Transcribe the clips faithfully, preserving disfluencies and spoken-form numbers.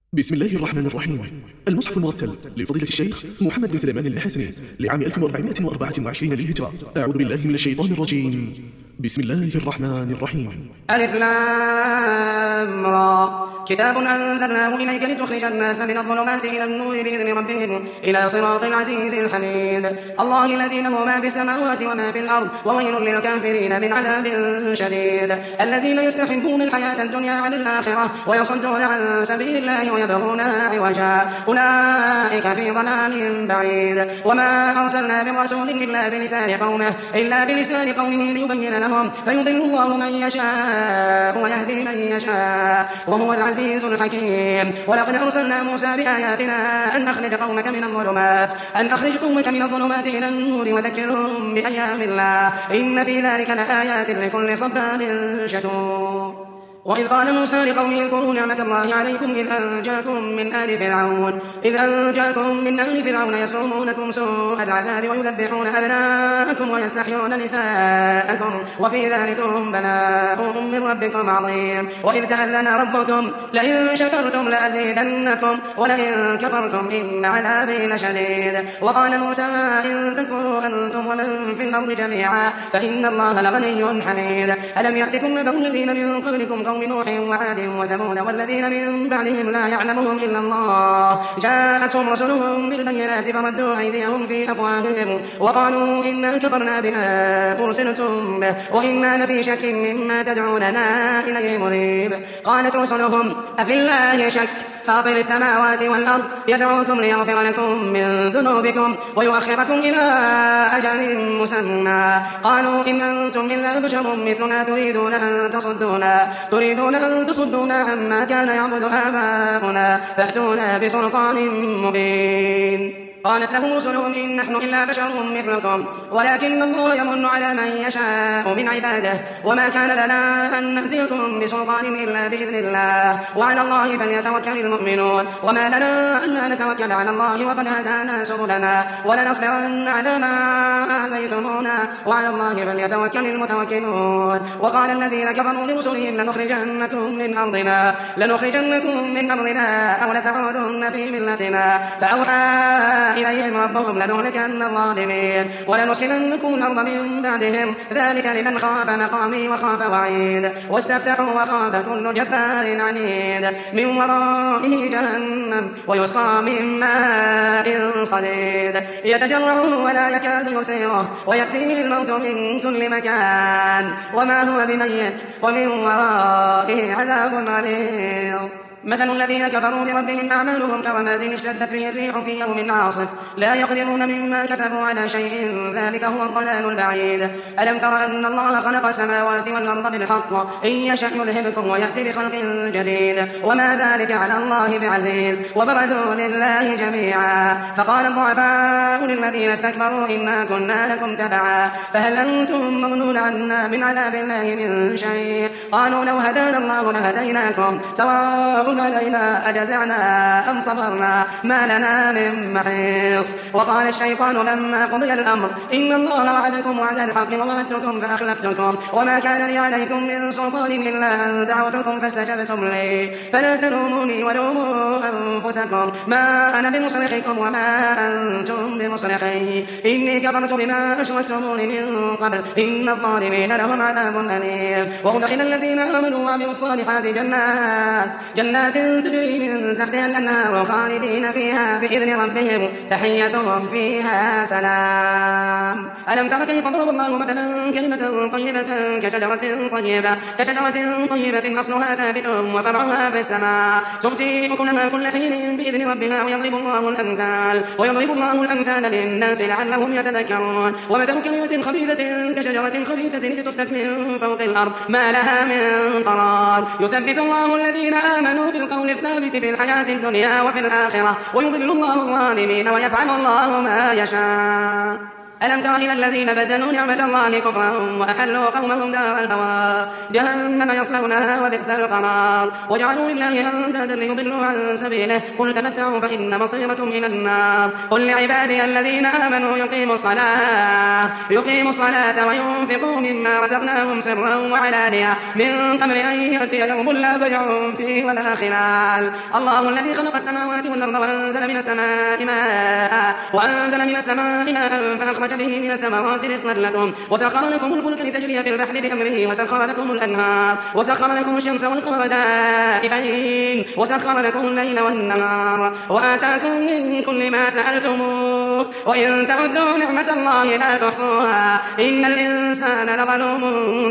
بسم الله الرحمن الرحيم. المصحف المرتل لفضيلة الشيخ محمد بن سليمان الحسني لعام ألف وأربعمائة وأربعة وعشرين للهجرة. أعوذ بالله من الشيطان الرجيم. بسم الله الرحمن الرحيم. ألف لام را كتاب أنزلناه إليك لتخرج الناس من الظلمات إلى النور بإذن ربهم إلى صراط العزيز الحميد. الله الذي له ما في السماوات وما في الأرض وويل للكافرين من عذاب شديد. الذين يستحبون الحياة الدنيا على الآخرة ويصدون عن سبيل الله ويبغونها عوجا أولئك في ضلال بعيد. وما أرسلنا من رسول إلا بلسان قومه إلا بلسان قومه ليبين لهم فيضل الله من يشاء ويهدي من يشاء وهو العزيز الحكيم. ولقد أرسلنا موسى بآياتنا أن أخرج قومك من الظلمات أن أخرج قومك من الظلمات إلى النور وذكرهم بأيام الله إن في ذلك لآيات لكل صبار شكور. وإذ قال موسى لقومه اذكروا نعمة الله عليكم إذ أنجاكم من آل فرعون إذ أنجاكم من آل فرعون يسومونكم سوء العذاب ويذبحون أبناءكم ويستحيون نساءكم وفي ذلكم بلاء من ربكم عظيم. وإذ تأذن ربكم لئن شكرتم لأزيدنكم ولئن كفرتم إن عذابي لشديد. وقال موسى إن تكفروا أنتم ومن في الأرض جميعا فإن الله لغني حميد. ألم يأتكم نبأ الذين من قبلكم قوم نوح وعاد وثمود والذين من بعدهم لا يعلمهم إلا الله جاءتهم رسلهم بالبينات فردوا أيديهم في أفواههم وقالوا إنا كفرنا بما أرسلتم به وإنا لفي شك مما تدعوننا إليه مريب. قالت رسلهم أفي الله شك فاطر السماوات والأرض يدعوكم ليغفر لكم من ذنوبكم ويؤخركم إلى أجل مسمى قالوا إن أنتم إلا بشر مثلنا تريدون أن تصدونا تريدون أن تصدونا عما كان يعبد آباؤنا فأتونا بسلطان مبين. قالت لهم رسلهم إن نحن إلا بشر مثلكم ولكن الله يمن على من يشاء من عباده وما كان لنا أن نأتيكم بسلطان إلا بإذن الله وعلى الله فليتوكل المؤمنون. وما لنا ألا نتوكل على الله وقد هدانا سبلنا ولنصبرن على ما آذيتمونا وعلى الله فليتوكل المتوكلون. وقال الذين كفروا لرسلهم لنخرجنكم من أرضنا لنخرجنكم من أرضنا أو لتعودن في ملتنا فأوحى إليهم ربهم لنهلكن الظالمين ولنسكننكم الأرض من بعدهم ذلك لمن خاف مقامي وخاف وعيد. واستفتحوا وخاب كل جبار عنيد من ورائه جهنم ويسقى من ماء صديد يتجرعه ولا يكاد يسيره ويأتيه الموت من كل مكان وما هو بميت ومن ورائه عذاب عليم. مثل الذين كفروا بربهم أعمالهم كرماد اشتدت به الريح في يوم عاصف لا يقدرون مما كسبوا على شيء ذلك هو الضلال البعيد. ألم تر أن الله خلق السماوات والأرض بالحق إن يشأ يذهبكم ويأتي بخلق جديد وما ذلك على الله بعزيز. وبرزوا لله جميعا فقال الضعفاء للذين استكبروا إنا كنا لكم تبعا فهل أنتم مغنون عنا من عذاب الله من شيء قالوا لو هدانا الله لهديناكم سواء علينا أجزعنا أم صبرنا ما لنا من محيص. وقال الشيطان لما قضي الأمر إن الله وعدكم وعد الحق ووعدتكم فأخلفتكم وما كان لي عليكم من سلطان إلا أن دعوتكم فاستجبتم لي فلا تلوموني ولوموا أنفسكم ما أنا بمصرخكم وما أنتم بمصرخي إني كفرت بما أشركتموني من قبل إن الظالمين لهم عذاب أليم. وأدخل الذين آمنوا وعملوا الصالحات جنات جنات تجري من تحتها الأنهار خالدين فيها بإذن ربهم تحيتهم فيها سلام. ألم تر كيف ضرب الله مثلا كلمة طيبة كشجرة طيبة كشجرة طيبة أصلها ثابت وفرعها في السماء تؤتي أكلها كل حين بإذن ربها ويضرب الله الأمثال ويضرب الله الأمثال للناس لعلهم يتذكرون. ومثل كلمة خبيثة كشجرة خبيثة اجتثت من فوق الأرض ما لها من قرار يثبت الله الذين آمنوا بالقول الثابت في الحياة الدنيا وفي الآخرة ويضل الله الظالمين ويفعل الله ما يشاء. ألم تر إلى الذين بدلوا نعمة الله كفرا وأحلوا قومهم دار البوار جهنم يصلونها وبئس القرار وجعلوا لله أندادا ليضلوا عن سبيله قل تمتعوا فإن مصيركم إلى النار قل لعبادي الذين آمنوا يقيموا الصلاة يقيموا الصلاة وينفقوا مما رزقناهم سرا وعلانية من قبل أن يأتي يوم لا بيع فيه ولا خلال الله الذي خلق السماوات والأرض وأنزل من السماء ماء وأنزل من السماء ماء فأخرج به من الثمرات رزقا لكم وسخر لكم الفلك لتجري في البحر بأمره وسخر لكم الأنهار وسخر لكم الشمس والقمر دائبين وسخر لكم الليل والنهار وآتاكم من كل ما سألتموه وإن تعدوا نعمة الله لا تحصوها إن الإنسان لظلوم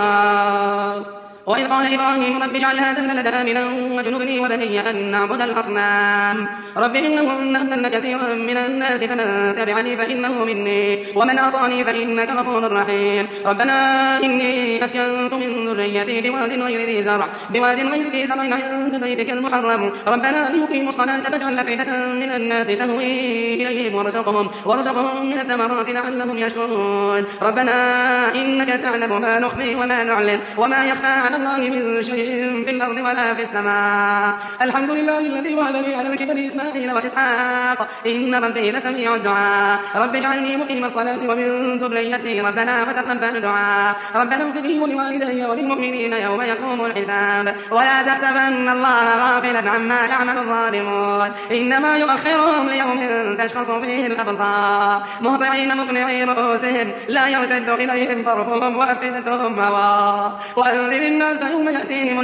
كفار وإذ قال إبراهيم رب اجعل هذا البلد آمنا واجنبني وبني أن نعبد الأصنام رب إنهن أضلن كثيرا من الناس فمن تبعني فإنه مني ومن عصاني فإنك غفور رحيم ربنا إني أسكنت من ذريتي بواد غير ذي زرع بواد غير ذي زرع عند بيتك المحرم ربنا ليقيموا الصلاة فاجعل أفئدة من الناس تهوي إليهم وارزقهم وارزقهم من الثمرات لعلهم يشكرون ربنا إنك تعلم ما نخفي وما نعلن وما يخفى على الله من شيء في الأرض ولا في السماء الحمد لله الذي وهب لي على الكبر إسماعيل وإسحاق إن ربي لسميع الدعاء رب اجعلني مقيم الصلاة ومن ذريتي ربنا وتقبل دعاء ربنا اغفر لي ولوالدي وللمؤمنين يوم يقوم الحساب ولا تحسبن الله غافلا عما يعمل الظالمون إنما يؤخرهم ليوم تشخص فيه الأبصار مهطعين مقنعي رؤوسهم لا يرتد إليهم طرفهم وأفئدتهم هواء وأنذر الناس يوم يأتيهم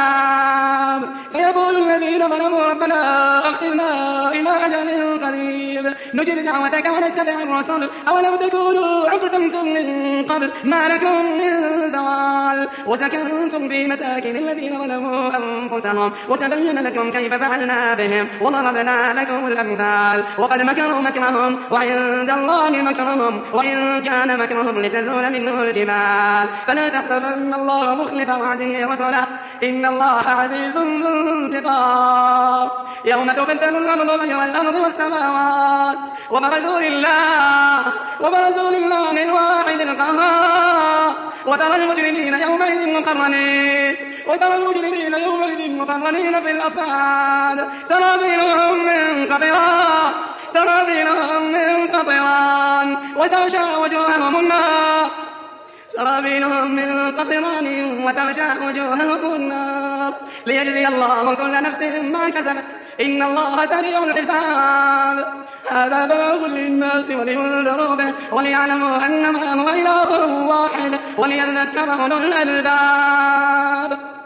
العذاب فيقول الذين ظلموا ربنا أخرنا إلى أجل قريب نجب دعوتك ونتبع الرسل أولم تكونوا أقسمتم من قبل ما لكم من زوال وسكنتم في مساكن الذين ظلموا أنفسهم وتبين لكم كيف فعلنا بهم وضربنا لكم الأمثال وقد مكروا مكرهم وعند الله مكرهم وإن كان مكرهم لتزول منه الجبال فلا تحسبن الله مخلف وعده رسوله إن الله عزيز ذو انتقام يوم تبدل الأرض غير الأرض والسماوات وبرزوا لله وبرزوا لله الواحد القهار وترى المجرمين يومئذ مقرنين وترى المجرمين يومئذ مقرنين في الأصفاد سرابيلهم من قطران سرابيلهم من قطران وتغشى وجوههم النار سرابيلهم من قطران وتغشى وجوههم النار ليجزي الله كل نفس ما كسبت إن الله سريع الحساب هذا بلاغ للناس ولينذروا به وليعلموا أنما هو إله واحد وليذكر أولو الألباب.